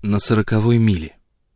На 40-й миле.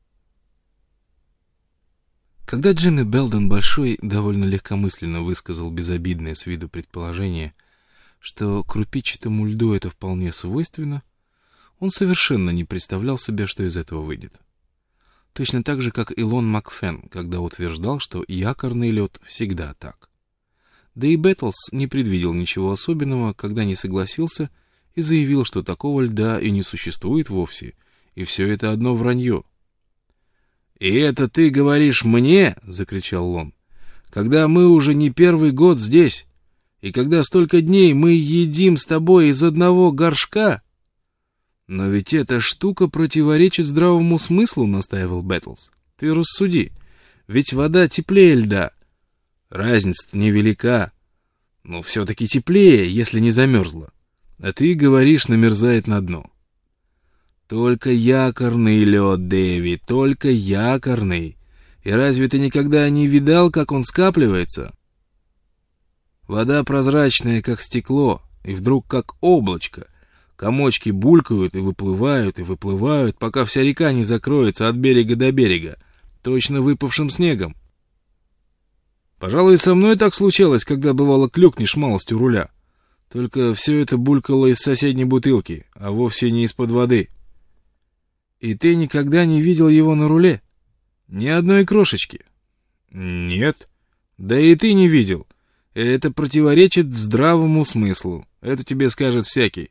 Когда Джимми Белден Большой довольно легкомысленно высказал безобидное с виду предположение, что крупичатому льду это вполне свойственно, он совершенно не представлял себе, что из этого выйдет. Точно так же, как и Лон Макфен, когда утверждал, что якорный лед всегда так. Да и Бэтлс не предвидел ничего особенного, когда не согласился и заявил, что такого льда и не существует вовсе, и все это одно вранье. «И это ты говоришь мне?» — закричал Лон. «Когда мы уже не первый год здесь, и когда столько дней мы едим с тобой из одного горшка?» «Но ведь эта штука противоречит здравому смыслу», — настаивал Бэтлс. «Ты рассуди, ведь вода теплее льда. Разница-то невелика, но все-таки теплее, если не замерзла. А ты говоришь, намерзает на дно». «Только якорный лед, Дэви, только якорный. И разве ты никогда не видал, как он скапливается? Вода прозрачная, как стекло, и вдруг как облачко. Комочки булькают и выплывают, пока вся река не закроется от берега до берега, точно выпавшим снегом. Пожалуй, со мной так случалось, когда бывало клюкнешь малость у руля. Только все это булькало из соседней бутылки, а вовсе не из-под воды». «И ты никогда не видел его на руле? Ни одной крошечки?» «Нет. Да и ты не видел. Это противоречит здравому смыслу. Это тебе скажет всякий».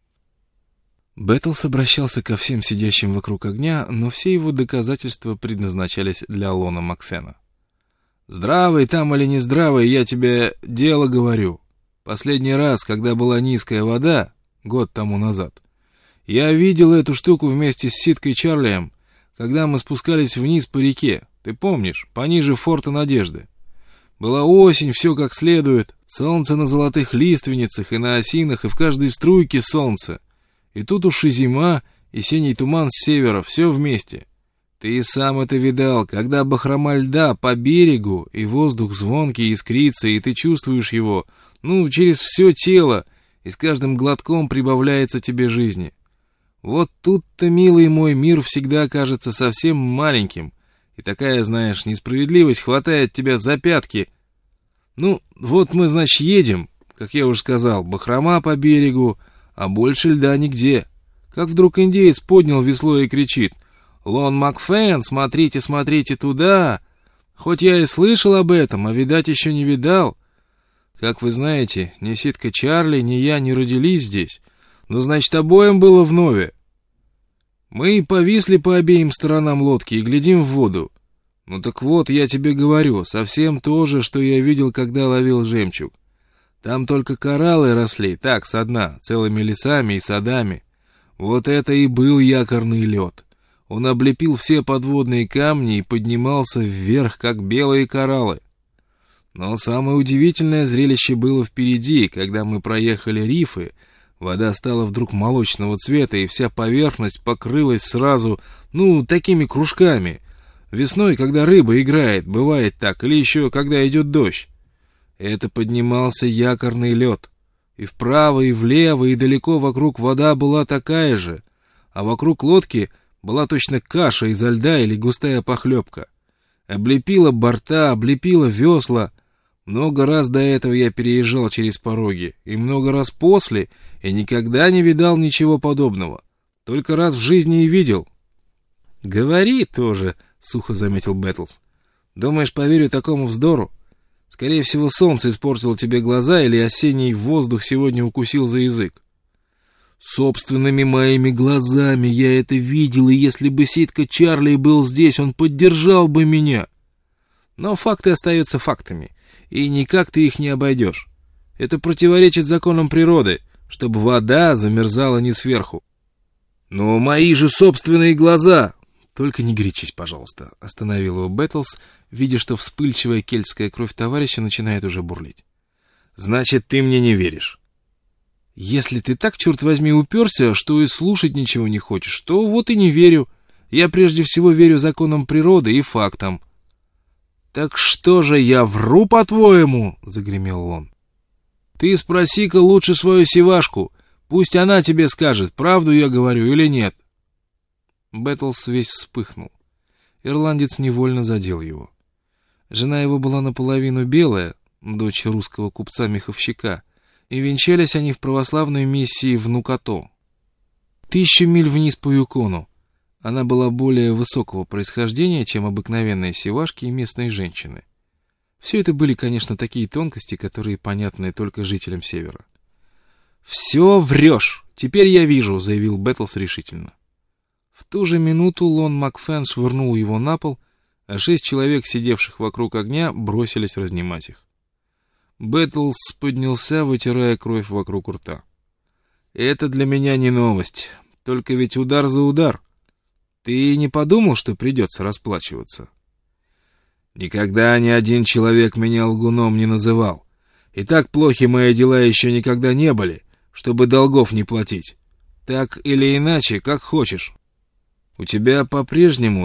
Бэтлс обращался ко всем сидящим вокруг огня, но все его доказательства предназначались для Лона Макфена. «Здравый там или не здравый, я тебе дело говорю. Последний раз, когда была низкая вода, год тому назад, я видел эту штуку вместе с Ситкой Чарлием, когда мы спускались вниз по реке, ты помнишь, пониже форта Надежды. Была осень, все как следует, солнце на золотых лиственницах и на осинах, и в каждой струйке солнце. И тут уж и зима, и синий туман с севера, все вместе. Ты и сам это видал, когда бахрома льда по берегу, и воздух звонкий искрится, и ты чувствуешь его, через все тело, и с каждым глотком прибавляется тебе жизни. Вот тут-то, милый мой, мир всегда кажется совсем маленьким, и такая, знаешь, несправедливость хватает тебя за пятки. Вот мы, значит, едем, как я уже сказал, бахрома по берегу, а больше льда нигде. Как вдруг индеец поднял весло и кричит: «Лон Макфен, смотрите, смотрите туда!» Хоть я и слышал об этом, а видать еще не видал. Как вы знаете, ни Ситка Чарли, ни я не родились здесь, но, значит, обоим было вновь. Мы повисли по обеим сторонам лодки и глядим в воду. Так вот, я тебе говорю, совсем то же, что я видел, когда ловил жемчуг. Там только кораллы росли, так, со дна, целыми лесами и садами. Вот это и был якорный лед. Он облепил все подводные камни и поднимался вверх, как белые кораллы. Но самое удивительное зрелище было впереди, когда мы проехали рифы. Вода стала вдруг молочного цвета, и вся поверхность покрылась сразу, такими кружками. Весной, когда рыба играет, бывает так, или еще когда идет дождь. Это поднимался якорный лед. И вправо, и влево, и далеко вокруг вода была такая же, а вокруг лодки была точно каша изо льда или густая похлебка. Облепила борта, облепила весла. Много раз до этого я переезжал через пороги, и много раз после, и никогда не видал ничего подобного. Только раз в жизни и видел. «Говори тоже», — сухо заметил Бэтлс. «Думаешь, поверю такому вздору? Скорее всего, солнце испортило тебе глаза, или осенний воздух сегодня укусил за язык». «Собственными моими глазами я это видел, и если бы Ситка Чарли был здесь, он поддержал бы меня». «Но факты остаются фактами, и никак ты их не обойдешь. Это противоречит законам природы, чтобы вода замерзала не сверху». «Но мои же собственные глаза!» «Только не горячись, пожалуйста», — остановил его Бэтлс, видя, что вспыльчивая кельтская кровь товарища начинает уже бурлить. «Значит, ты мне не веришь». «Если ты так, черт возьми, уперся, что и слушать ничего не хочешь, то вот и не верю. Я прежде всего верю законам природы и фактам». «Так что же я вру, по-твоему?» — загремел он. «Ты спроси-ка лучше свою сивашку. Пусть она тебе скажет, правду я говорю или нет». Бэттлс весь вспыхнул. Ирландец невольно задел его. Жена его была наполовину белая, дочь русского купца-меховщика, и венчались они в православной миссии в Нукато. 1000 миль вниз по Юкону. Она была более высокого происхождения, чем обыкновенные севашки и местные женщины. Все это были, конечно, такие тонкости, которые понятны только жителям Севера. «Все врешь! Теперь я вижу», — заявил Бэттлс решительно. В ту же минуту Лон Макфен швырнул его на пол, а 6 человек, сидевших вокруг огня, бросились разнимать их. Бэттлс поднялся, вытирая кровь вокруг рта. «Это для меня не новость. Только ведь удар за удар. Ты не подумал, что придется расплачиваться?» «Никогда ни один человек меня лгуном не называл. И так плохи мои дела еще никогда не были, чтобы долгов не платить. Так или иначе, как хочешь. У тебя по-прежнему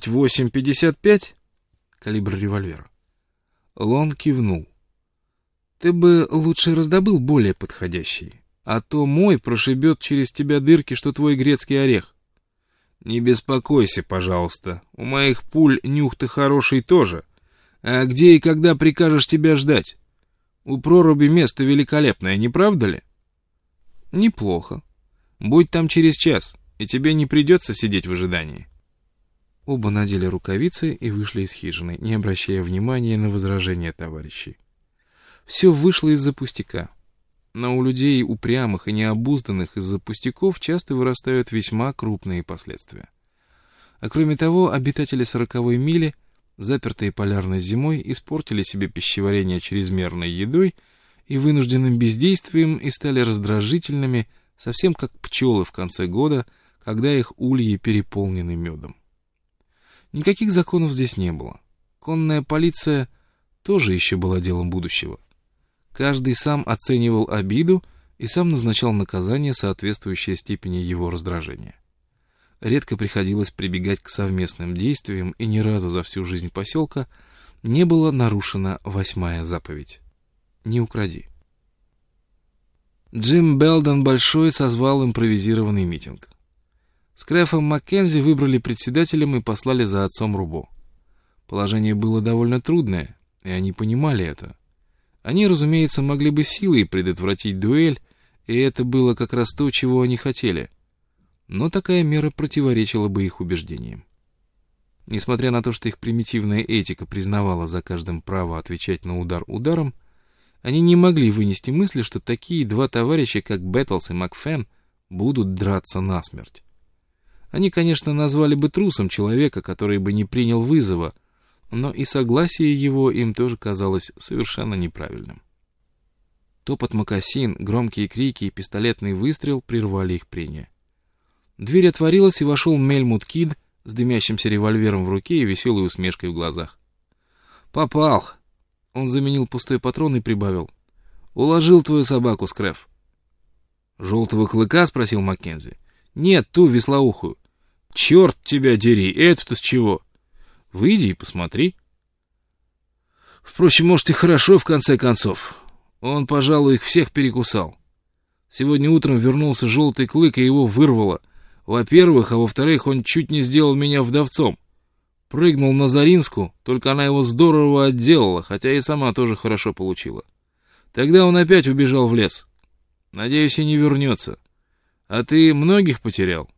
38-55?» Калибр револьвера. Лон кивнул. «Ты бы лучше раздобыл более подходящий, а то мой прошибет через тебя дырки, что твой грецкий орех». «Не беспокойся, пожалуйста. У моих пуль нюх-то хороший тоже. А где и когда прикажешь тебя ждать? У проруби место великолепное, не правда ли?» «Неплохо. Будь там через час, и тебе не придется сидеть в ожидании». Оба надели рукавицы и вышли из хижины, не обращая внимания на возражения товарищей. Все вышло из-за пустяка. Но у людей упрямых и необузданных из-за пустяков часто вырастают весьма крупные последствия. А кроме того, обитатели 40-й мили, запертые полярной зимой, испортили себе пищеварение чрезмерной едой и вынужденным бездействием и стали раздражительными, совсем как пчелы в конце года, когда их ульи переполнены медом. Никаких законов здесь не было. Конная полиция тоже еще была делом будущего. Каждый сам оценивал обиду и сам назначал наказание, соответствующее степени его раздражения. Редко приходилось прибегать к совместным действиям, и ни разу за всю жизнь поселка не была нарушена 8-я заповедь. «Не укради». Джим Белден Большой созвал импровизированный митинг. Скрэфа Маккензи выбрали председателем и послали за отцом Рубо. Положение было довольно трудное, и они понимали это. Они, разумеется, могли бы силой предотвратить дуэль, и это было как раз то, чего они хотели. Но такая мера противоречила бы их убеждениям. Несмотря на то, что их примитивная этика признавала за каждым право отвечать на удар ударом, они не могли вынести мысли, что такие два товарища, как Бэттлс и Макфен, будут драться насмерть. Они, конечно, назвали бы трусом человека, который бы не принял вызова, но и согласие его им тоже казалось совершенно неправильным. Топот мокасин, громкие крики и пистолетный выстрел прервали их прения. Дверь отворилась, и вошел Мельмут Кид с дымящимся револьвером в руке и веселой усмешкой в глазах. «Попал!» Он заменил пустой патрон и прибавил. «Уложил твою собаку, Скрэф». «Желтого клыка?» — спросил Маккензи. «Нет, ту веслоухую». «Черт тебя дери! Эту-то с чего?» «Выйди и посмотри». Впрочем, может, и хорошо, в конце концов. Он, пожалуй, их всех перекусал. Сегодня утром вернулся желтый клык, и его вырвало. Во-первых, а во-вторых, он чуть не сделал меня вдовцом. Прыгнул на Заринску, только она его здорово отделала, хотя и сама тоже хорошо получила. Тогда он опять убежал в лес. Надеюсь, и не вернется. А ты многих потерял?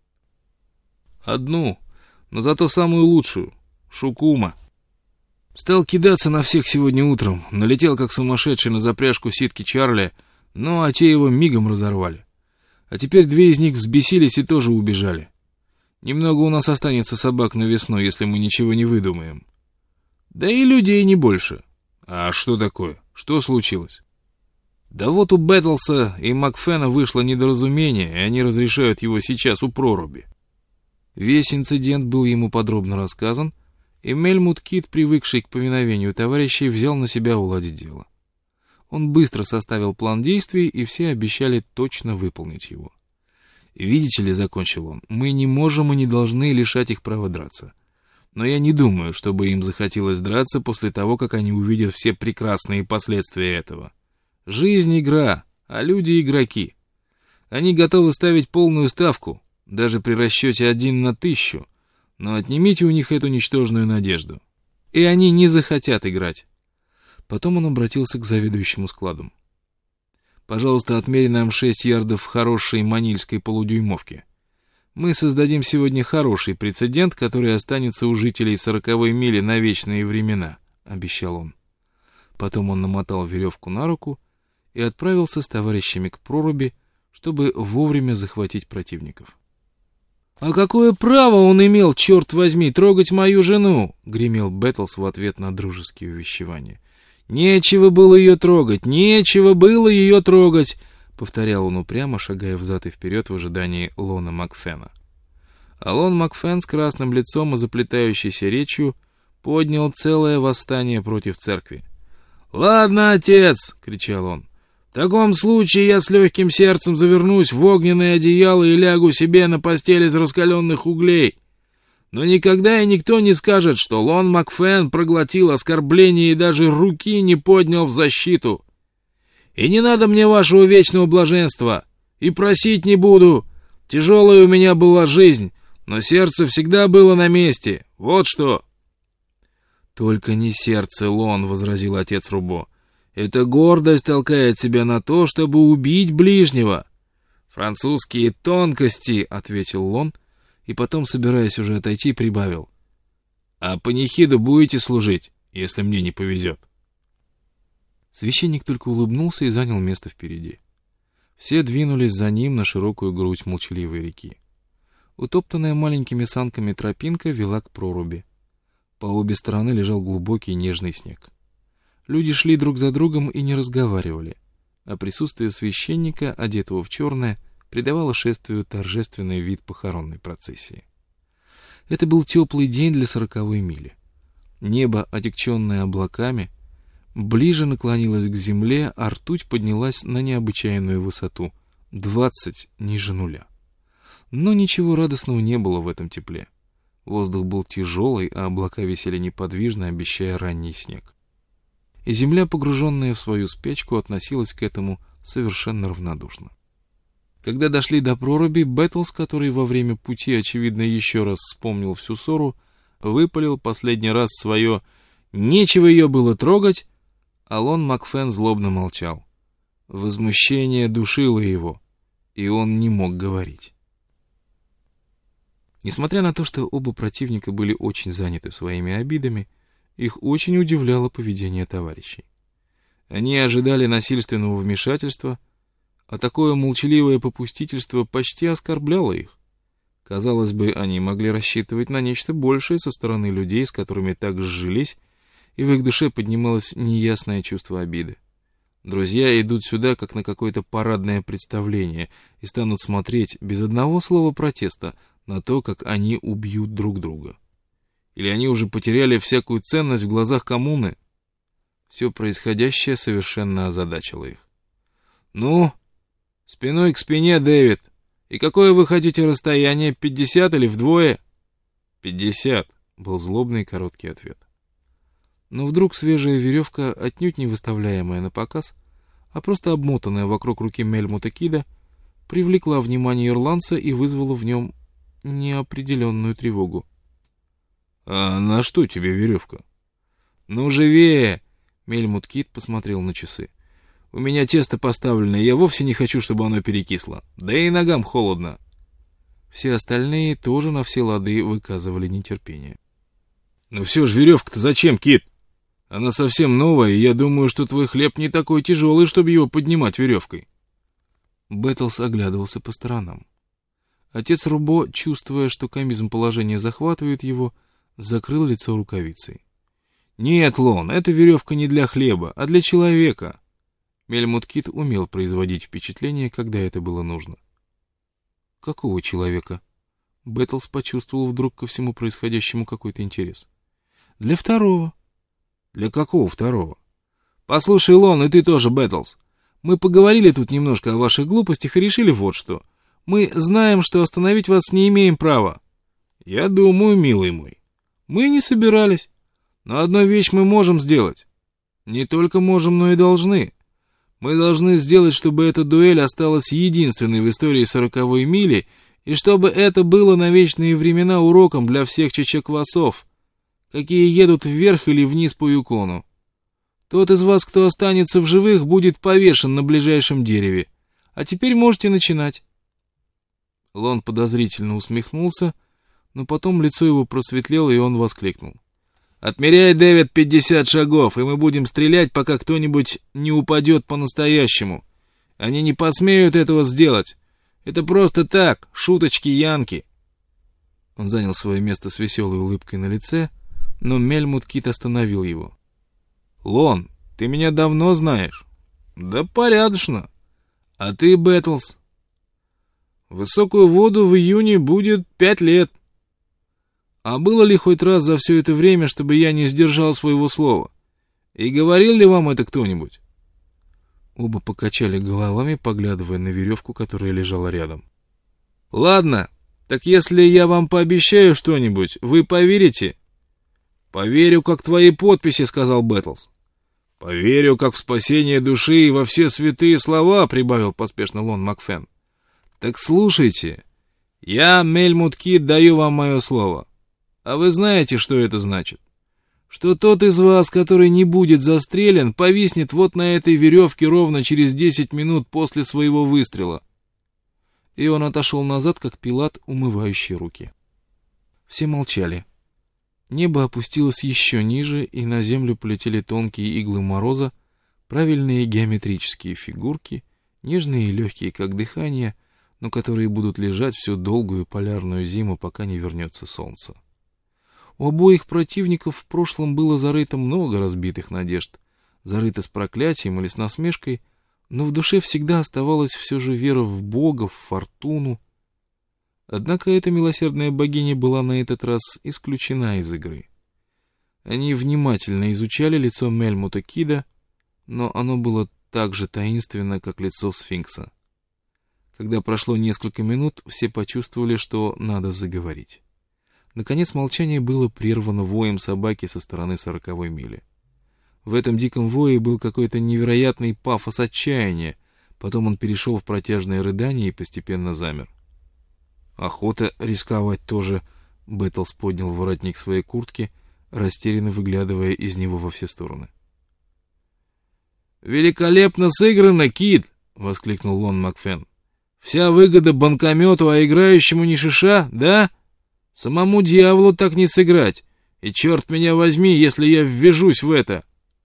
Одну, но зато самую лучшую. Шукума. Стал кидаться на всех сегодня утром, налетел как сумасшедший на запряжку ситки Чарли, а те его мигом разорвали. А теперь 2 из них взбесились и тоже убежали. Немного у нас останется собак на весну, если мы ничего не выдумаем. Да и людей не больше. А что такое? Что случилось? Да вот у Бэттлса и Макфена вышло недоразумение, и они разрешают его сейчас у проруби. Весь инцидент был ему подробно рассказан, и Мельмут Кид, привыкший к повиновению товарищей, взял на себя уладить дело. Он быстро составил план действий, и все обещали точно выполнить его. «Видите ли, — закончил он, — мы не можем и не должны лишать их права драться. Но я не думаю, чтобы им захотелось драться после того, как они увидят все прекрасные последствия этого. Жизнь — игра, а люди — игроки. Они готовы ставить полную ставку, даже при расчете 1 на 1000, но отнимите у них эту ничтожную надежду, и они не захотят играть. Потом он обратился к заведующему складом. «Пожалуйста, отмери нам 6 ярдов хорошей манильской полудюймовки. Мы создадим сегодня хороший прецедент, который останется у жителей 40-й мили на вечные времена», — обещал он. Потом он намотал веревку на руку и отправился с товарищами к проруби, чтобы вовремя захватить противников. «А какое право он имел, черт возьми, трогать мою жену?» — гремел Бэттлс в ответ на дружеские увещевания. «Нечего было ее трогать, нечего было ее трогать!» — повторял он упрямо, шагая взад и вперед в ожидании Лона Макфена. А Лон Макфен с красным лицом и заплетающейся речью поднял целое восстание против церкви. «Ладно, отец!» — кричал он. «В таком случае я с легким сердцем завернусь в огненное одеяло и лягу себе на постель из раскаленных углей. Но никогда и никто не скажет, что Лон Макфен проглотил оскорбление и даже руки не поднял в защиту. И не надо мне вашего вечного блаженства, и просить не буду. Тяжелая у меня была жизнь, но сердце всегда было на месте. Вот что!» «Только не сердце, Лон», — возразил отец Рубо. «Это гордость толкает тебя на то, чтобы убить ближнего». «Французские тонкости», — ответил Лон, и потом, собираясь уже отойти, прибавил. «А панихиду будете служить, если мне не повезет». Священник только улыбнулся и занял место впереди. Все двинулись за ним на широкую грудь молчаливой реки. Утоптанная маленькими санками тропинка вела к проруби. По обе стороны лежал глубокий нежный снег. Люди шли друг за другом и не разговаривали, а присутствие священника, одетого в черное, придавало шествию торжественный вид похоронной процессии. Это был теплый день для 40-й мили. Небо, отягченное облаками, ближе наклонилось к земле, а ртуть поднялась на необычайную высоту — 20 ниже нуля. Но ничего радостного не было в этом тепле. Воздух был тяжелый, а облака висели неподвижно, обещая ранний снег. И земля, погруженная в свою спячку, относилась к этому совершенно равнодушно. Когда дошли до проруби, Бэттлс, который во время пути, очевидно, еще раз вспомнил всю ссору, выпалил последний раз свое «нечего ее было трогать», а Лон Макфен злобно молчал. Возмущение душило его, и он не мог говорить. Несмотря на то, что оба противника были очень заняты своими обидами, их очень удивляло поведение товарищей. Они ожидали насильственного вмешательства, а такое молчаливое попустительство почти оскорбляло их. Казалось бы, они могли рассчитывать на нечто большее со стороны людей, с которыми так сжились, и в их душе поднималось неясное чувство обиды. Друзья идут сюда, как на какое-то парадное представление, и станут смотреть без одного слова протеста на то, как они убьют друг друга. Или они уже потеряли всякую ценность в глазах коммуны? Все происходящее совершенно озадачило их. «Ну, спиной к спине, Дэвид. И какое вы хотите расстояние, 50 или вдвое?» «50», — был злобный короткий ответ. Но вдруг свежая веревка, отнюдь не выставляемая на показ, а просто обмотанная вокруг руки Мельмута Кида, привлекла внимание ирландца и вызвала в нем неопределенную тревогу. «А на что тебе веревка?» «Ну, живее!» — Мельмут Кид посмотрел на часы. «У меня тесто поставлено, и я вовсе не хочу, чтобы оно перекисло. Да и ногам холодно». Все остальные тоже на все лады выказывали нетерпение. «Ну все же, веревка-то зачем, Кид? Она совсем новая, и я думаю, что твой хлеб не такой тяжелый, чтобы его поднимать веревкой». Бэттлс оглядывался по сторонам. Отец Рубо, чувствуя, что комизм положения захватывает его, закрыл лицо рукавицей. «Нет, Лон, эта веревка не для хлеба, а для человека». Мельмут Кид умел производить впечатление, когда это было нужно. «Какого человека?» Бэттлс почувствовал вдруг ко всему происходящему какой-то интерес. «Для второго». «Для какого второго?» «Послушай, Лон, и ты тоже, Бэттлс. Мы поговорили тут немножко о ваших глупостях и решили вот что. Мы знаем, что остановить вас не имеем права». «Я думаю, милый мой, мы не собирались. Но одну вещь мы можем сделать. Не только можем, но и должны. Мы должны сделать, чтобы эта дуэль осталась единственной в истории 40-й мили, И чтобы это было на вечные времена уроком для всех чечеквасов, какие едут вверх или вниз по Юкону. Тот из вас, кто останется в живых, будет повешен на ближайшем дереве. А теперь можете начинать». Лон подозрительно усмехнулся, но потом лицо его просветлело, и он воскликнул: «Отмеряй, Дэвид, 50 шагов, и мы будем стрелять, пока кто-нибудь не упадет по-настоящему. Они не посмеют этого сделать. Это просто так, шуточки Янки». Он занял свое место с веселой улыбкой на лице, но Мельмут Кид остановил его. «Лон, ты меня давно знаешь?» «Да порядочно. А ты, Бэтлс?» «В высокую воду в июне будет 5 лет. А было ли хоть раз за все это время, чтобы я не сдержал своего слова? И говорил ли вам это кто-нибудь?» Оба покачали головами, поглядывая на веревку, которая лежала рядом. «Ладно, так если я вам пообещаю что-нибудь, вы поверите?» «Поверю, как твои подписи», — сказал Бэтлс. «Поверю, как в спасение души и во все святые слова», — прибавил поспешно Лон Макфен. «Так слушайте, я, Мельмут Кид, даю вам мое слово. А вы знаете, что это значит? Что тот из вас, который не будет застрелен, повиснет вот на этой веревке ровно через 10 минут после своего выстрела». И он отошел назад, как Пилат, умывающий руки. Все молчали. Небо опустилось еще ниже, и на землю полетели тонкие иглы мороза, правильные геометрические фигурки, нежные и легкие, как дыхание, но которые будут лежать всю долгую полярную зиму, пока не вернется солнце. У обоих противников в прошлом было зарыто много разбитых надежд, зарыто с проклятием или с насмешкой, но в душе всегда оставалась все же вера в Бога, в фортуну. Однако эта милосердная богиня была на этот раз исключена из игры. Они внимательно изучали лицо Мельмута Кида, но оно было так же таинственно, как лицо сфинкса. Когда прошло несколько минут, все почувствовали, что надо заговорить. Наконец молчание было прервано воем собаки со стороны 40-й мили. В этом диком вое был какой-то невероятный пафос отчаяния, потом он перешел в протяжное рыдание и постепенно замер. «Охота рисковать тоже», — Бэтлс поднял воротник своей куртки, растерянно выглядывая из него во все стороны. «Великолепно сыграно, Кид!» — воскликнул Лон Макфен. «Вся выгода банкомету, а играющему ни шиша, да? Самому дьяволу так не сыграть, и черт меня возьми, если я ввяжусь в это!»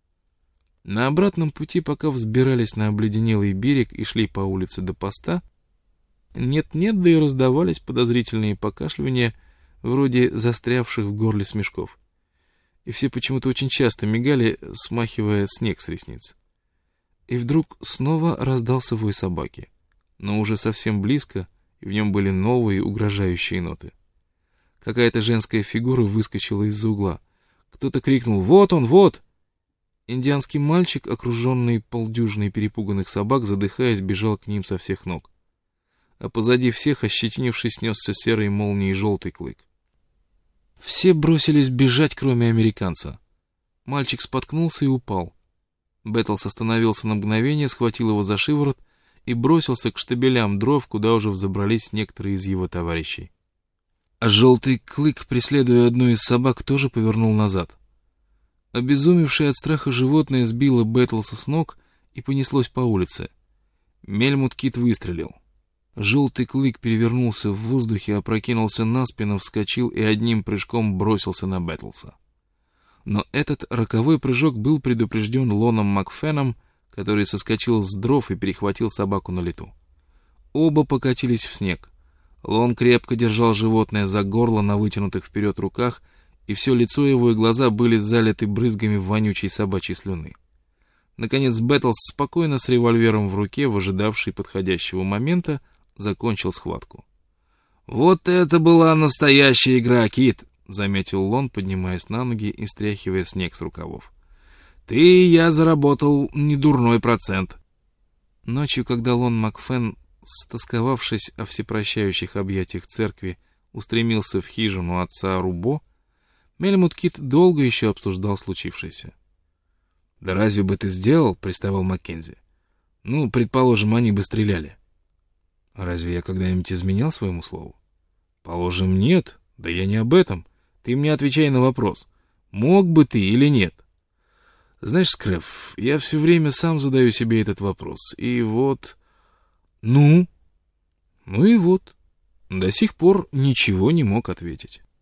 На обратном пути, пока взбирались на обледенелый берег и шли по улице до поста, нет-нет, да и раздавались подозрительные покашливания, вроде застрявших в горле смешков. И все почему-то очень часто мигали, смахивая снег с ресниц. И вдруг снова раздался вой собаки, но уже совсем близко, и в нем были новые угрожающие ноты. Какая-то женская фигура выскочила из-за угла. Кто-то крикнул «Вот он, вот!» Индианский мальчик, окруженный полдюжиной перепуганных собак, задыхаясь, бежал к ним со всех ног. А позади всех, ощетинившись, снесся серой молнией желтый клык. Все бросились бежать, кроме американца. Мальчик споткнулся и упал. Бэтлс остановился на мгновение, схватил его за шиворот и бросился к штабелям дров, куда уже взобрались некоторые из его товарищей. А желтый клык, преследуя одну из собак, тоже повернул назад. Обезумевшее от страха животное сбило Бэтлса с ног и понеслось по улице. Мельмут Кид выстрелил. Желтый клык перевернулся в воздухе, опрокинулся на спину, вскочил и одним прыжком бросился на Бэтлса. Но этот роковой прыжок был предупрежден Лоном Макфеном, который соскочил с дров и перехватил собаку на лету. Оба покатились в снег. Лон крепко держал животное за горло на вытянутых вперед руках, и все лицо его и глаза были залиты брызгами вонючей собачьей слюны. Наконец Бэтлс, спокойно с револьвером в руке, выжидавший подходящего момента, закончил схватку. «Вот это была настоящая игра, Кид!» — заметил Лон, поднимаясь на ноги и стряхивая снег с рукавов. «Ты и я заработал недурной процент». Ночью, когда Лон Макфен, стосковавшись о всепрощающих объятиях церкви, устремился в хижину отца Рубо, Мельмут Кид долго еще обсуждал случившееся. «Да разве бы ты сделал?» — приставал Маккензи. «Ну, предположим, они бы стреляли». Разве я когда-нибудь изменял своему слову? Положим, нет. Да я не об этом. Ты мне отвечай на вопрос. Мог бы ты или нет? Знаешь, Скрэф, я все время сам задаю себе этот вопрос. И вот... Ну? Ну и вот. До сих пор ничего не мог ответить.